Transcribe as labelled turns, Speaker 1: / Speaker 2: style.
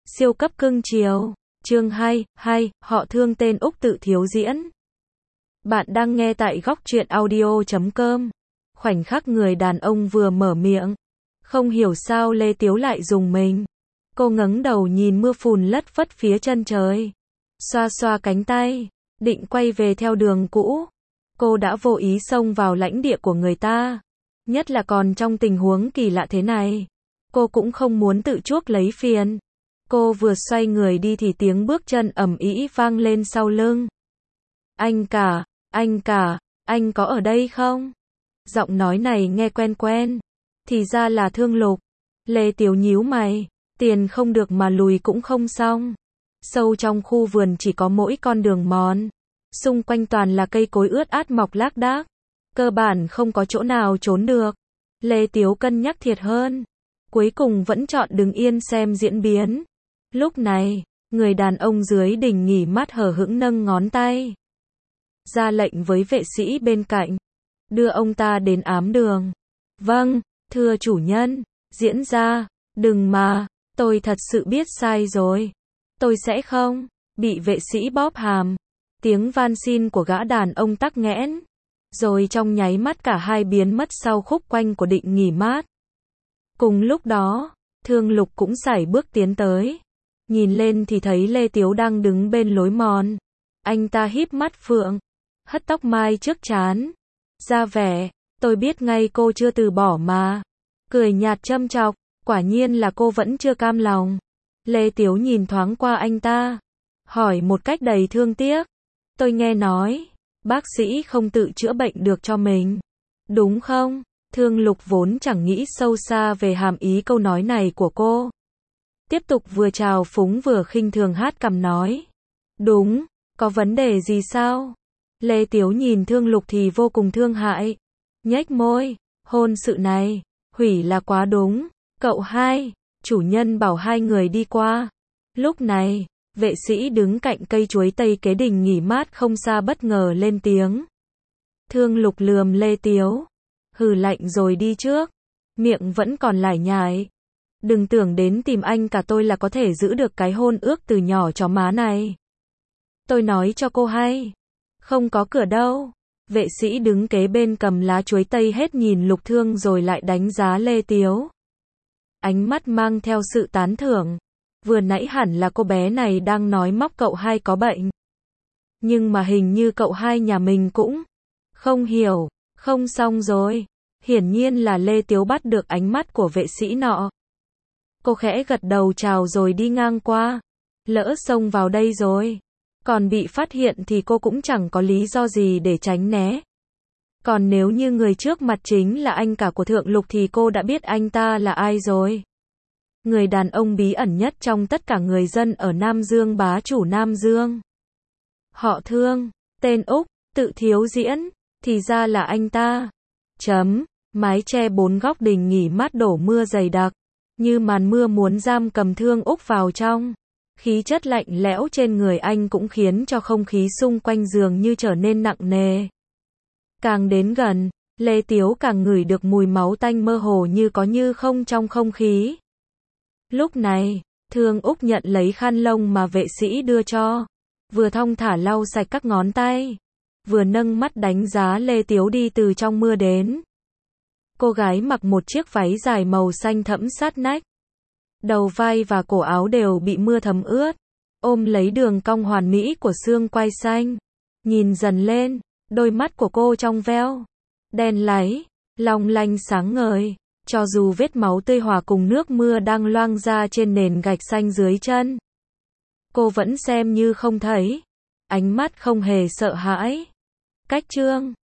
Speaker 1: Siêu cấp cưng chiều. Chương 2, họ Thương tên Úc tự thiếu diễn. Bạn đang nghe tại góc truyện audio.com. Khoảnh khắc người đàn ông vừa mở miệng, không hiểu sao Lê Tiếu lại rùng mình. Cô ngẩng đầu nhìn mưa phùn lất phất phía chân trời, xoa xoa cánh tay, định quay về theo đường cũ. Cô đã vô ý xông vào lãnh địa của người ta, nhất là còn trong tình huống kỳ lạ thế này. Cô cũng không muốn tự chuốc lấy phiền. Cô vừa xoay người đi thì tiếng bước chân ầm ĩ vang lên sau lưng. Anh cả, anh có ở đây không? Giọng nói này nghe quen quen. Thì ra là Thương Lục. Lê Tiếu nhíu mày, tiền không được mà lùi cũng không xong. Sâu trong khu vườn chỉ có mỗi con đường mòn. Xung quanh toàn là cây cối ướt át mọc lác đác. Cơ bản không có chỗ nào trốn được. Lê Tiếu cân nhắc thiệt hơn. Cuối cùng vẫn chọn đứng yên xem diễn biến. Lúc này, người đàn ông dưới đỉnh nghỉ mát hờ hững nâng ngón tay, ra lệnh với vệ sĩ bên cạnh, đưa ông ta đến ám đường. Vâng, thưa chủ nhân, diễn ra, đừng mà, tôi thật sự biết sai rồi. Tôi sẽ không, bị vệ sĩ bóp hàm. Tiếng van xin của gã đàn ông tắc nghẽn, rồi trong nháy mắt cả hai biến mất sau khúc quanh của định nghỉ mát. Cùng lúc đó, Thương Lục cũng sải bước tiến tới. Nhìn lên thì thấy Lê Tiếu đang đứng bên lối mòn. Anh ta híp mắt phượng, hất tóc mai trước trán, ra vẻ, tôi biết ngay cô chưa từ bỏ mà. Cười nhạt châm chọc, quả nhiên là cô vẫn chưa cam lòng. Lê Tiếu nhìn thoáng qua anh ta, hỏi một cách đầy thương tiếc. Tôi nghe nói, bác sĩ không tự chữa bệnh được cho mình, đúng không? Thương Lục vốn chẳng nghĩ sâu xa về hàm ý câu nói này của cô. Tiếp tục vừa trào phúng vừa khinh thường hát cằm nói. Đúng, có vấn đề gì sao? Lê Tiếu nhìn Thương Lục thì vô cùng thương hại. Nhếch môi, hôn sự này, hủy là quá đúng. Cậu hai, chủ nhân bảo hai người đi qua. Lúc này, vệ sĩ đứng cạnh cây chuối tây kế đình nghỉ mát không xa bất ngờ lên tiếng. Thương Lục lườm Lê Tiếu. Hừ lạnh rồi đi trước. Miệng vẫn còn lải nhải. Đừng tưởng đến tìm anh cả tôi là có thể giữ được cái hôn ước từ nhỏ chó má này. Tôi nói cho cô hay. Không có cửa đâu. Vệ sĩ đứng kế bên cầm lá chuối tây hết nhìn Lục Thương rồi lại đánh giá Lê Tiếu. Ánh mắt mang theo sự tán thưởng. Vừa nãy hẳn là cô bé này đang nói móc cậu hai có bệnh. Nhưng mà hình như cậu hai nhà mình cũng không hiểu. Không xong rồi. Hiển nhiên là Lê Tiếu bắt được ánh mắt của vệ sĩ nọ. Cô khẽ gật đầu chào rồi đi ngang qua. Lỡ xông vào đây rồi, còn bị phát hiện thì cô cũng chẳng có lý do gì để tránh né. Còn nếu như người trước mặt chính là anh cả của Thượng Lục thì cô đã biết anh ta là ai rồi. Người đàn ông bí ẩn nhất trong tất cả người dân ở Nam Dương, bá chủ Nam Dương. Họ Thương, tên Úc, tự thiếu diễn, thì ra là anh ta. Mái che bốn góc đình nghỉ mát đổ mưa dày đặc, như màn mưa muốn giam cầm Thương Úc vào trong. Khí chất lạnh lẽo trên người anh cũng khiến cho không khí xung quanh dường như trở nên nặng nề. Càng đến gần, Lê Tiếu càng ngửi được mùi máu tanh mơ hồ như có như không trong không khí. Lúc này, Thương Úc nhận lấy khăn lông mà vệ sĩ đưa cho, vừa thong thả lau sạch các ngón tay, vừa nâng mắt đánh giá Lê Tiếu đi từ trong mưa đến. Cô gái mặc một chiếc váy dài màu xanh thẫm sát nách. Đầu vai và cổ áo đều bị mưa thấm ướt, ôm lấy đường cong hoàn mỹ của xương quai xanh. Nhìn dần lên, đôi mắt của cô trong veo, đen láy, long lanh sáng ngời. Cho dù vết máu tươi hòa cùng nước mưa đang loang ra trên nền gạch xanh dưới chân, cô vẫn xem như không thấy. Ánh mắt không hề sợ hãi. Cách chương